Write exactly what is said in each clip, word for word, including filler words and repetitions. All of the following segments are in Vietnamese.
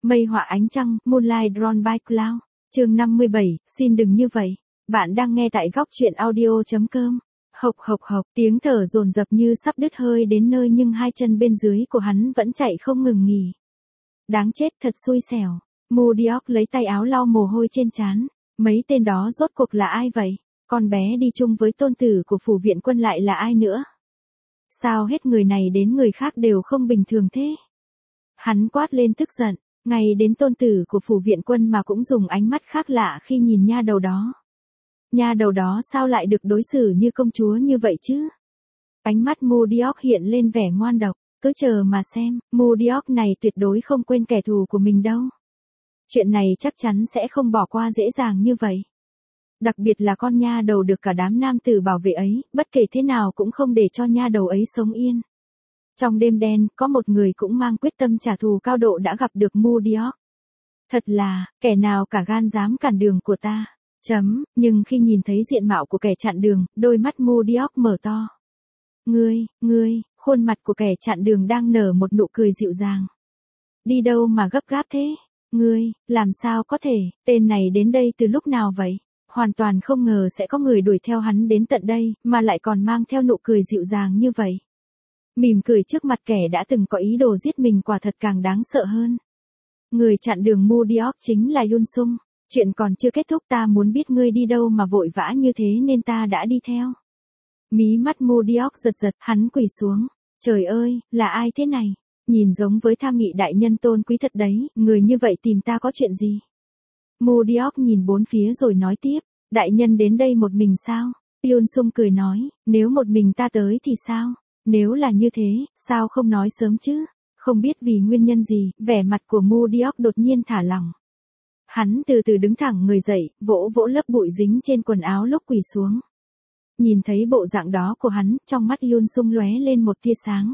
Mây họa ánh trăng, Moonlight Drawn by Cloud. Chương năm mươi bảy, xin đừng như vậy. Bạn đang nghe tại góc truyện audio chấm com. Hộc hộc hộc, tiếng thở dồn dập như sắp đứt hơi đến nơi nhưng hai chân bên dưới của hắn vẫn chạy không ngừng nghỉ. Đáng chết, thật xui xẻo. Moody Oak lấy tay áo lau mồ hôi trên trán. Mấy tên đó rốt cuộc là ai vậy? Con bé đi chung với tôn tử của phủ viện quân lại là ai nữa? Sao hết người này đến người khác đều không bình thường thế? Hắn quát lên tức giận, ngay đến tôn tử của phủ viện quân mà cũng dùng ánh mắt khác lạ khi nhìn nha đầu đó. Nha đầu đó sao lại được đối xử như công chúa như vậy chứ? Ánh mắt Moody Oak hiện lên vẻ ngoan độc, cứ chờ mà xem, Moody Oak này tuyệt đối không quên kẻ thù của mình đâu. Chuyện này chắc chắn sẽ không bỏ qua dễ dàng như vậy. Đặc biệt là con nha đầu được cả đám nam tử bảo vệ ấy, bất kể thế nào cũng không để cho nha đầu ấy sống yên. Trong đêm đen, có một người cũng mang quyết tâm trả thù cao độ đã gặp được Moody Oak. Thật là, kẻ nào cả gan dám cản đường của ta. Chấm, nhưng khi nhìn thấy diện mạo của kẻ chặn đường, đôi mắt Moody Oak mở to. Ngươi, ngươi, khuôn mặt của kẻ chặn đường đang nở một nụ cười dịu dàng. Đi đâu mà gấp gáp thế? Ngươi, làm sao có thể, tên này đến đây từ lúc nào vậy? Hoàn toàn không ngờ sẽ có người đuổi theo hắn đến tận đây, mà lại còn mang theo nụ cười dịu dàng như vậy. Mỉm cười trước mặt kẻ đã từng có ý đồ giết mình quả thật càng đáng sợ hơn. Người chặn đường Moody Oak chính là Yun Sung. Chuyện còn chưa kết thúc, ta muốn biết ngươi đi đâu mà vội vã như thế nên ta đã đi theo. Mí mắt Moody Oak giật giật, hắn quỳ xuống. Trời ơi, là ai thế này? Nhìn giống với tham nghị đại nhân tôn quý thật đấy, người như vậy tìm ta có chuyện gì? Moody Oak nhìn bốn phía rồi nói tiếp, đại nhân đến đây một mình sao? Yun Sung cười nói, nếu một mình ta tới thì sao? Nếu là như thế, sao không nói sớm chứ? Không biết vì nguyên nhân gì, vẻ mặt của Moody Oak đột nhiên thả lỏng. Hắn từ từ đứng thẳng người dậy, vỗ vỗ lớp bụi dính trên quần áo lúc quỳ xuống. Nhìn thấy bộ dạng đó của hắn, trong mắt Yun Sung lóe lên một tia sáng.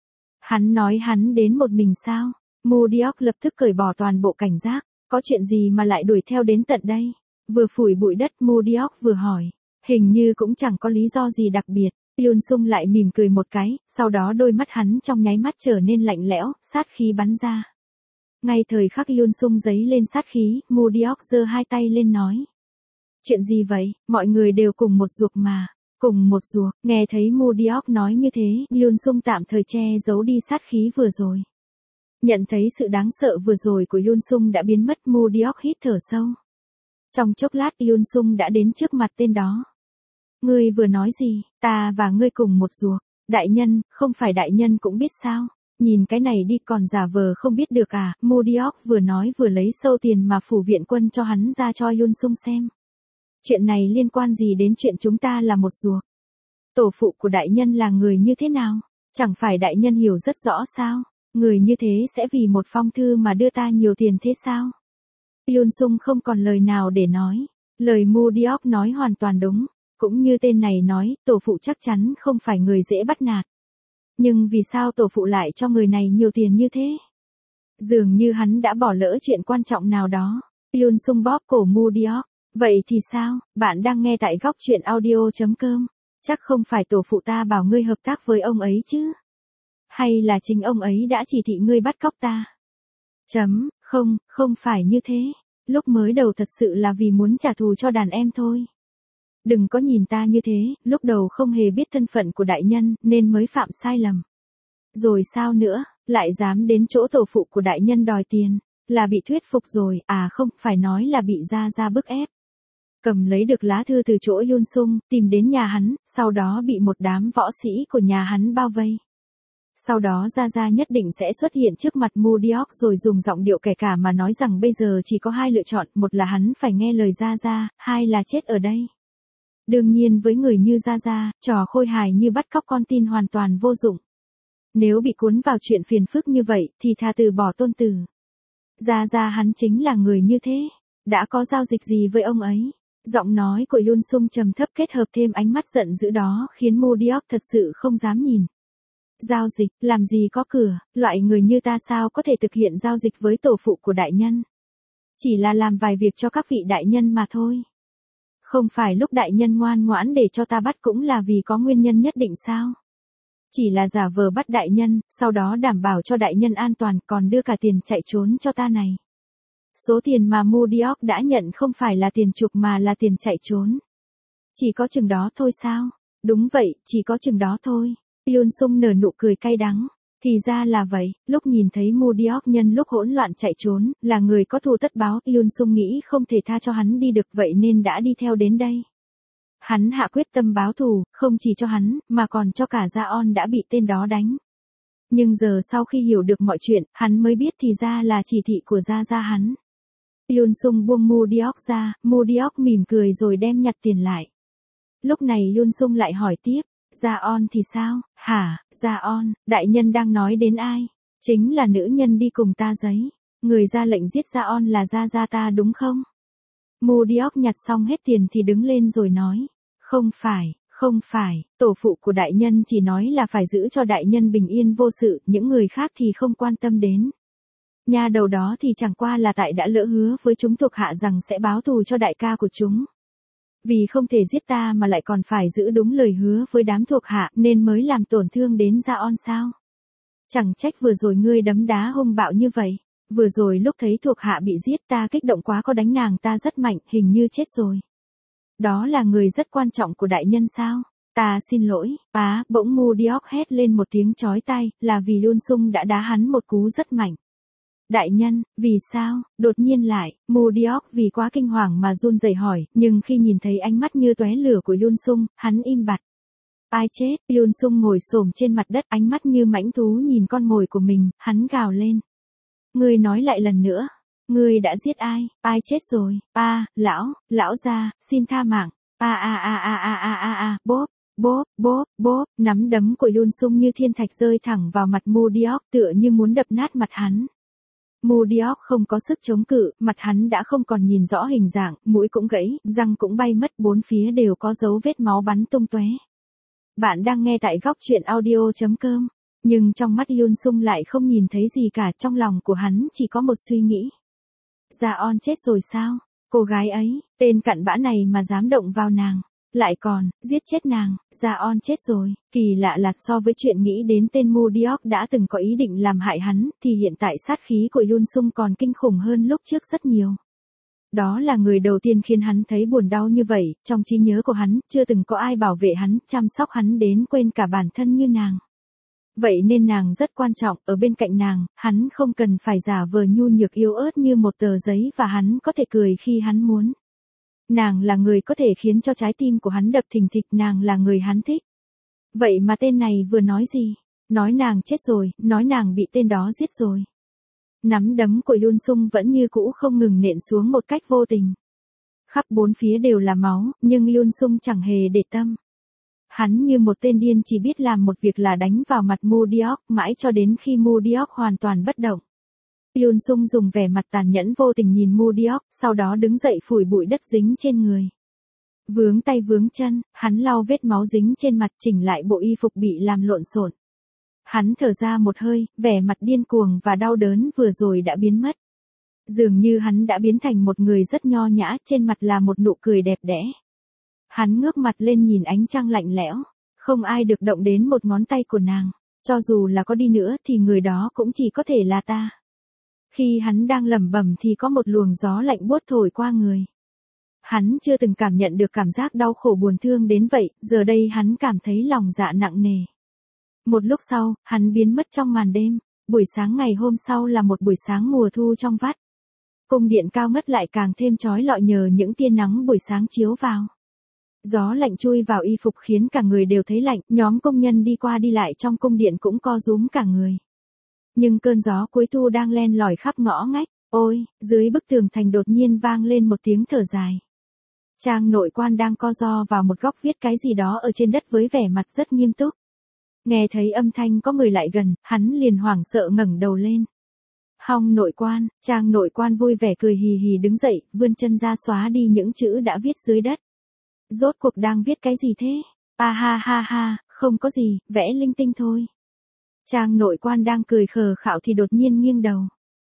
Hắn nói hắn đến một mình sao? Moody Oak lập tức cởi bỏ toàn bộ cảnh giác. Có chuyện gì mà lại đuổi theo đến tận đây? Vừa phủi bụi đất, Moody Oak vừa hỏi. Hình như cũng chẳng có lý do gì đặc biệt. Yun Sung lại mỉm cười một cái, sau đó đôi mắt hắn trong nháy mắt trở nên lạnh lẽo, sát khí bắn ra. Ngay thời khắc Yun Sung giấy lên sát khí, Moody Oak giơ hai tay lên nói. Chuyện gì vậy, mọi người đều cùng một ruột mà. Cùng một ruột, nghe thấy Moody Oak nói như thế, Yun Sung tạm thời che giấu đi sát khí vừa rồi. Nhận thấy sự đáng sợ vừa rồi của Yun Sung đã biến mất, Moody Oak hít thở sâu. Trong chốc lát Yun Sung đã đến trước mặt tên đó. Ngươi vừa nói gì, ta và ngươi cùng một ruột. Đại nhân, không phải đại nhân cũng biết sao. Nhìn cái này đi, còn giả vờ không biết được à? Moody Oak vừa nói vừa lấy sâu tiền mà phủ viện quân cho hắn ra cho Yun Sung xem. Chuyện này liên quan gì đến chuyện chúng ta là một ruột? Tổ phụ của đại nhân là người như thế nào? Chẳng phải đại nhân hiểu rất rõ sao? Người như thế sẽ vì một phong thư mà đưa ta nhiều tiền thế sao? Yun Sung không còn lời nào để nói. Lời Moody Oak nói hoàn toàn đúng. Cũng như tên này nói, tổ phụ chắc chắn không phải người dễ bắt nạt. Nhưng vì sao tổ phụ lại cho người này nhiều tiền như thế? Dường như hắn đã bỏ lỡ chuyện quan trọng nào đó. Yun Sung bóp cổ Moody Oak. Vậy thì sao, bạn đang nghe tại góc truyện audio chấm com. Chắc không phải tổ phụ ta bảo ngươi hợp tác với ông ấy chứ? Hay là chính ông ấy đã chỉ thị ngươi bắt cóc ta? Chấm, không, không phải như thế. Lúc mới đầu thật sự là vì muốn trả thù cho đàn em thôi. Đừng có nhìn ta như thế, lúc đầu không hề biết thân phận của đại nhân, nên mới phạm sai lầm. Rồi sao nữa, lại dám đến chỗ tổ phụ của đại nhân đòi tiền, là bị thuyết phục rồi, à không, phải nói là bị Gia Gia bức ép. Cầm lấy được lá thư từ chỗ Yun Sung, tìm đến nhà hắn, sau đó bị một đám võ sĩ của nhà hắn bao vây. Sau đó Gia Gia nhất định sẽ xuất hiện trước mặt Moody Oak rồi dùng giọng điệu kẻ cả mà nói rằng bây giờ chỉ có hai lựa chọn, một là hắn phải nghe lời Gia Gia, hai là chết ở đây. Đương nhiên với người như Gia Gia, trò khôi hài như bắt cóc con tin hoàn toàn vô dụng. Nếu bị cuốn vào chuyện phiền phức như vậy, thì thà từ bỏ tôn tử. Gia Gia hắn chính là người như thế. Đã có giao dịch gì với ông ấy? Giọng nói của Yun Sung trầm thấp kết hợp thêm ánh mắt giận dữ đó khiến Moody Oak thật sự không dám nhìn. Giao dịch, làm gì có cửa, loại người như ta sao có thể thực hiện giao dịch với tổ phụ của đại nhân? Chỉ là làm vài việc cho các vị đại nhân mà thôi. Không phải lúc đại nhân ngoan ngoãn để cho ta bắt cũng là vì có nguyên nhân nhất định sao? Chỉ là giả vờ bắt đại nhân, sau đó đảm bảo cho đại nhân an toàn, còn đưa cả tiền chạy trốn cho ta này. Số tiền mà Moodiok đã nhận không phải là tiền chuộc mà là tiền chạy trốn. Chỉ có chừng đó thôi sao? Đúng vậy, chỉ có chừng đó thôi. Yoon Sung nở nụ cười cay đắng. Thì ra là vậy, lúc nhìn thấy Moodiok nhân lúc hỗn loạn chạy trốn, là người có thù tất báo, Yoon Sung nghĩ không thể tha cho hắn đi được vậy nên đã đi theo đến đây. Hắn hạ quyết tâm báo thù, không chỉ cho hắn, mà còn cho cả Jaeon đã bị tên đó đánh. Nhưng giờ sau khi hiểu được mọi chuyện, hắn mới biết thì ra là chỉ thị của Gia Gia hắn. Yoon Sung buông Moodiok ra, Moodiok mỉm cười rồi đem nhặt tiền lại. Lúc này Yoon Sung lại hỏi tiếp, Jaeon thì sao? Hả, Jaeon, đại nhân đang nói đến ai? Chính là nữ nhân đi cùng ta giấy. Người ra lệnh giết Jaeon là Gia Gia ta đúng không? Moodiok nhặt xong hết tiền thì đứng lên rồi nói, không phải, không phải, tổ phụ của đại nhân chỉ nói là phải giữ cho đại nhân bình yên vô sự, những người khác thì không quan tâm đến. Nha đầu đó thì chẳng qua là tại đã lỡ hứa với chúng thuộc hạ rằng sẽ báo thù cho đại ca của chúng. Vì không thể giết ta mà lại còn phải giữ đúng lời hứa với đám thuộc hạ nên mới làm tổn thương đến Jaeon sao? Chẳng trách vừa rồi ngươi đấm đá hung bạo như vậy. Vừa rồi lúc thấy thuộc hạ bị giết ta kích động quá có đánh nàng ta rất mạnh, hình như chết rồi. Đó là người rất quan trọng của đại nhân sao? Ta xin lỗi, á, bỗng Moodiok hét lên một tiếng chói tai, là vì Yoon Sung đã đá hắn một cú rất mạnh. Đại nhân, vì sao? Đột nhiên lại, Moodiok vì quá kinh hoàng mà run rẩy hỏi, nhưng khi nhìn thấy ánh mắt như tóe lửa của Yoon Sung, hắn im bặt. Ai chết? Yoon Sung ngồi xổm trên mặt đất, ánh mắt như mãnh thú nhìn con mồi của mình, hắn gào lên. Ngươi nói lại lần nữa. Ngươi đã giết ai? Ai chết rồi? A, lão, lão gia, xin tha mạng. A a a a a a a a, bốp, bốp, bốp, bốp, nắm đấm của Yoon Sung như thiên thạch rơi thẳng vào mặt Moodiok tựa như muốn đập nát mặt hắn. Moodiok không có sức chống cự, mặt hắn đã không còn nhìn rõ hình dạng, mũi cũng gãy, răng cũng bay mất, bốn phía đều có dấu vết máu bắn tung tóe. Bạn đang nghe tại góc truyện audio chấm com. Nhưng trong mắt Yoon Sung lại không nhìn thấy gì cả, trong lòng của hắn chỉ có một suy nghĩ. Jaeon chết rồi sao? Cô gái ấy, tên cặn bã này mà dám động vào nàng. Lại còn, giết chết nàng, Jaeon chết rồi. Kỳ lạ là so với chuyện nghĩ đến tên Moodiok đã từng có ý định làm hại hắn, thì hiện tại sát khí của Yoon Sung còn kinh khủng hơn lúc trước rất nhiều. Đó là người đầu tiên khiến hắn thấy buồn đau như vậy, trong trí nhớ của hắn, chưa từng có ai bảo vệ hắn, chăm sóc hắn đến quên cả bản thân như nàng. Vậy nên nàng rất quan trọng, ở bên cạnh nàng, hắn không cần phải giả vờ nhu nhược yếu ớt như một tờ giấy và hắn có thể cười khi hắn muốn. Nàng là người có thể khiến cho trái tim của hắn đập thình thịch, nàng là người hắn thích. Vậy mà tên này vừa nói gì? Nói nàng chết rồi, nói nàng bị tên đó giết rồi. Nắm đấm của Yoon Sung vẫn như cũ không ngừng nện xuống một cách vô tình. Khắp bốn phía đều là máu, nhưng Yoon Sung chẳng hề để tâm. Hắn như một tên điên chỉ biết làm một việc là đánh vào mặt Moodiok, mãi cho đến khi Moodiok hoàn toàn bất động. Yoon Sung dùng vẻ mặt tàn nhẫn vô tình nhìn Moodiok, sau đó đứng dậy phủi bụi đất dính trên người. Vướng tay vướng chân, hắn lau vết máu dính trên mặt, chỉnh lại bộ y phục bị làm lộn xộn. Hắn thở ra một hơi, vẻ mặt điên cuồng và đau đớn vừa rồi đã biến mất. Dường như hắn đã biến thành một người rất nho nhã, trên mặt là một nụ cười đẹp đẽ. Hắn ngước mặt lên nhìn ánh trăng lạnh lẽo, không ai được động đến một ngón tay của nàng, cho dù là có đi nữa thì người đó cũng chỉ có thể là ta. Khi hắn đang lẩm bẩm thì có một luồng gió lạnh buốt thổi qua người. Hắn chưa từng cảm nhận được cảm giác đau khổ buồn thương đến vậy, giờ đây hắn cảm thấy lòng dạ nặng nề. Một lúc sau, hắn biến mất trong màn đêm, buổi sáng ngày hôm sau là một buổi sáng mùa thu trong vắt. Cung điện cao ngất lại càng thêm chói lọi nhờ những tia nắng buổi sáng chiếu vào. Gió lạnh chui vào y phục khiến cả người đều thấy lạnh, nhóm công nhân đi qua đi lại trong cung điện cũng co rúm cả người. Nhưng cơn gió cuối thu đang len lỏi khắp ngõ ngách, ôi, dưới bức tường thành đột nhiên vang lên một tiếng thở dài. Trang nội quan đang co ro vào một góc viết cái gì đó ở trên đất với vẻ mặt rất nghiêm túc. Nghe thấy âm thanh có người lại gần, hắn liền hoảng sợ ngẩng đầu lên. Hong nội quan, Trang nội quan vui vẻ cười hì hì đứng dậy, vươn chân ra xóa đi những chữ đã viết dưới đất. Rốt cuộc đang viết cái gì thế? À ha ha ha, không có gì, vẽ linh tinh thôi. Trang nội quan đang cười khờ khạo thì đột nhiên nghiêng đầu.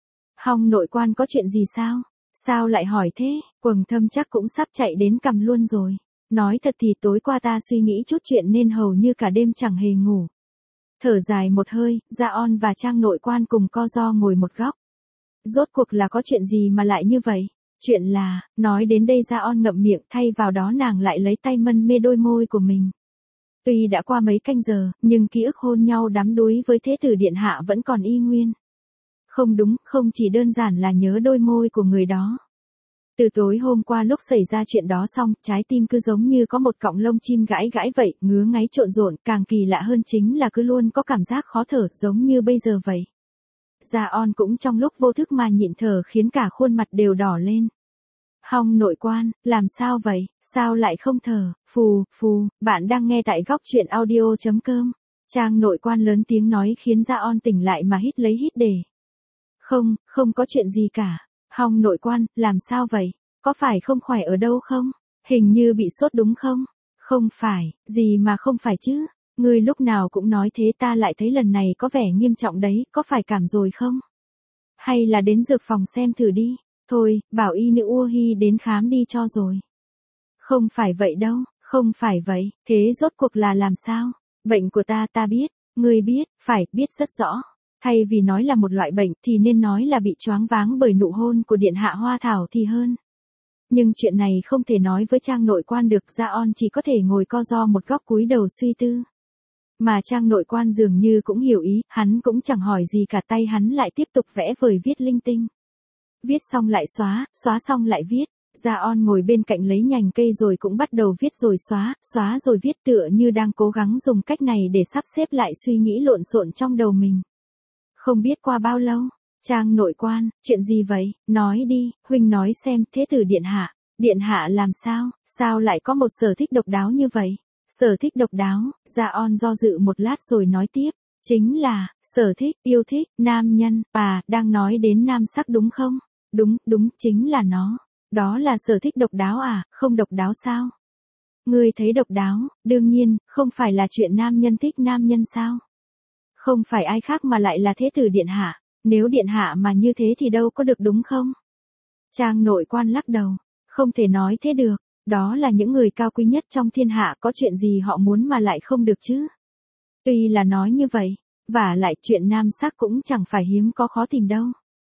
Hong nội quan có chuyện gì sao? Sao lại hỏi thế? Quầng thâm chắc cũng sắp chạy đến cằm luôn rồi. Nói thật thì tối qua ta suy nghĩ chút chuyện nên hầu như cả đêm chẳng hề ngủ. Thở dài một hơi, Jaeon và Trang nội quan cùng co ro ngồi một góc. Rốt cuộc là có chuyện gì mà lại như vậy? Chuyện là, nói đến đây Gia On ngậm miệng, thay vào đó nàng lại lấy tay mân mê đôi môi của mình. Tuy đã qua mấy canh giờ, nhưng ký ức hôn nhau đắm đuối với Thế tử điện hạ vẫn còn y nguyên. Không đúng, không chỉ đơn giản là nhớ đôi môi của người đó. Từ tối hôm qua lúc xảy ra chuyện đó xong, trái tim cứ giống như có một cọng lông chim gãi gãi vậy, ngứa ngáy trộn rộn, càng kỳ lạ hơn chính là cứ luôn có cảm giác khó thở, giống như bây giờ vậy. Gia On cũng trong lúc vô thức mà nhịn thở khiến cả khuôn mặt đều đỏ lên. Hong nội quan, làm sao vậy, sao lại không thở, phù, phù, bạn đang nghe tại góc truyện audio chấm com. Trang nội quan lớn tiếng nói khiến Gia On tỉnh lại mà hít lấy hít để. Không, không có chuyện gì cả. Hong nội quan, làm sao vậy? Có phải không khỏe ở đâu không? Hình như bị sốt đúng không? Không phải, gì mà không phải chứ? Ngươi lúc nào cũng nói thế, ta lại thấy lần này có vẻ nghiêm trọng đấy, có phải cảm rồi không? Hay là đến dược phòng xem thử đi. Thôi, bảo y nữ Ua Hi đến khám đi cho rồi. Không phải vậy đâu, không phải vậy, thế rốt cuộc là làm sao? Bệnh của ta ta biết, ngươi biết, phải, biết rất rõ. Thay vì nói là một loại bệnh thì nên nói là bị choáng váng bởi nụ hôn của điện hạ Hoa Thảo thì hơn. Nhưng chuyện này không thể nói với Trang nội quan được, Gia On chỉ có thể ngồi co ro một góc cúi đầu suy tư. Mà Trang nội quan dường như cũng hiểu ý, hắn cũng chẳng hỏi gì cả, tay hắn lại tiếp tục vẽ vời viết linh tinh. Viết xong lại xóa, xóa xong lại viết. Gia On ngồi bên cạnh lấy nhành cây rồi cũng bắt đầu viết rồi xóa, xóa rồi viết, tựa như đang cố gắng dùng cách này để sắp xếp lại suy nghĩ lộn xộn trong đầu mình. Không biết qua bao lâu, Trang nội quan, chuyện gì vậy, nói đi, huynh nói xem, Thế tử điện hạ, điện hạ làm sao, sao lại có một sở thích độc đáo như vậy? Sở thích độc đáo, Gia On do dự một lát rồi nói tiếp, chính là, sở thích, yêu thích, nam nhân, à, đang nói đến nam sắc đúng không? Đúng, đúng, chính là nó. Đó là sở thích độc đáo à, không độc đáo sao? Ngươi thấy độc đáo, đương nhiên, không phải là chuyện nam nhân thích nam nhân sao? Không phải ai khác mà lại là Thế tử điện hạ, nếu điện hạ mà như thế thì đâu có được đúng không? Trang nội quan lắc đầu, không thể nói thế được, đó là những người cao quý nhất trong thiên hạ, có chuyện gì họ muốn mà lại không được chứ? Tuy là nói như vậy, vả lại chuyện nam sắc cũng chẳng phải hiếm có khó tìm đâu.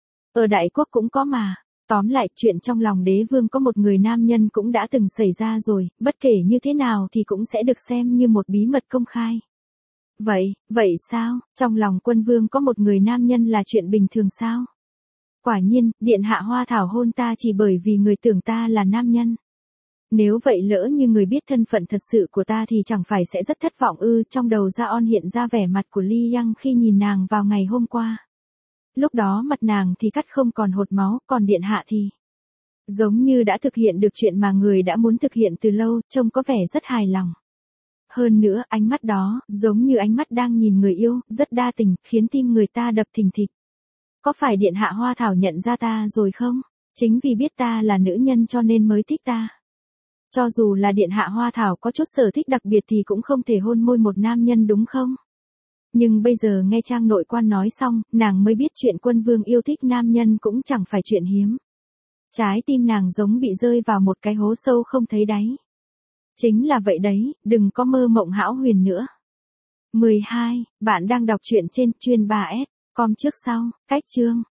Ở Đại Quốc cũng có mà. Tóm lại, chuyện trong lòng đế vương có một người nam nhân cũng đã từng xảy ra rồi, bất kể như thế nào thì cũng sẽ được xem như một bí mật công khai. Vậy, vậy sao, trong lòng quân vương có một người nam nhân là chuyện bình thường sao? Quả nhiên, điện hạ Hoa Thảo hôn ta chỉ bởi vì người tưởng ta là nam nhân. Nếu vậy lỡ như người biết thân phận thật sự của ta thì chẳng phải sẽ rất thất vọng ư? Trong đầu Gia On hiện ra vẻ mặt của Ly Yang khi nhìn nàng vào ngày hôm qua. Lúc đó mặt nàng thì cắt không còn hột máu, còn điện hạ thì giống như đã thực hiện được chuyện mà người đã muốn thực hiện từ lâu, trông có vẻ rất hài lòng. Hơn nữa, ánh mắt đó, giống như ánh mắt đang nhìn người yêu, rất đa tình, khiến tim người ta đập thình thịch. Có phải điện hạ Hoa Thảo nhận ra ta rồi không? Chính vì biết ta là nữ nhân cho nên mới thích ta. Cho dù là điện hạ Hoa Thảo có chút sở thích đặc biệt thì cũng không thể hôn môi một nam nhân đúng không? Nhưng bây giờ nghe Trang nội quan nói xong, nàng mới biết chuyện quân vương yêu thích nam nhân cũng chẳng phải chuyện hiếm. Trái tim nàng giống bị rơi vào một cái hố sâu không thấy đáy. Chính là vậy đấy, đừng có mơ mộng hão huyền nữa. mười hai, bạn đang đọc truyện trên chuyên ba S, com trước sau, cách chương.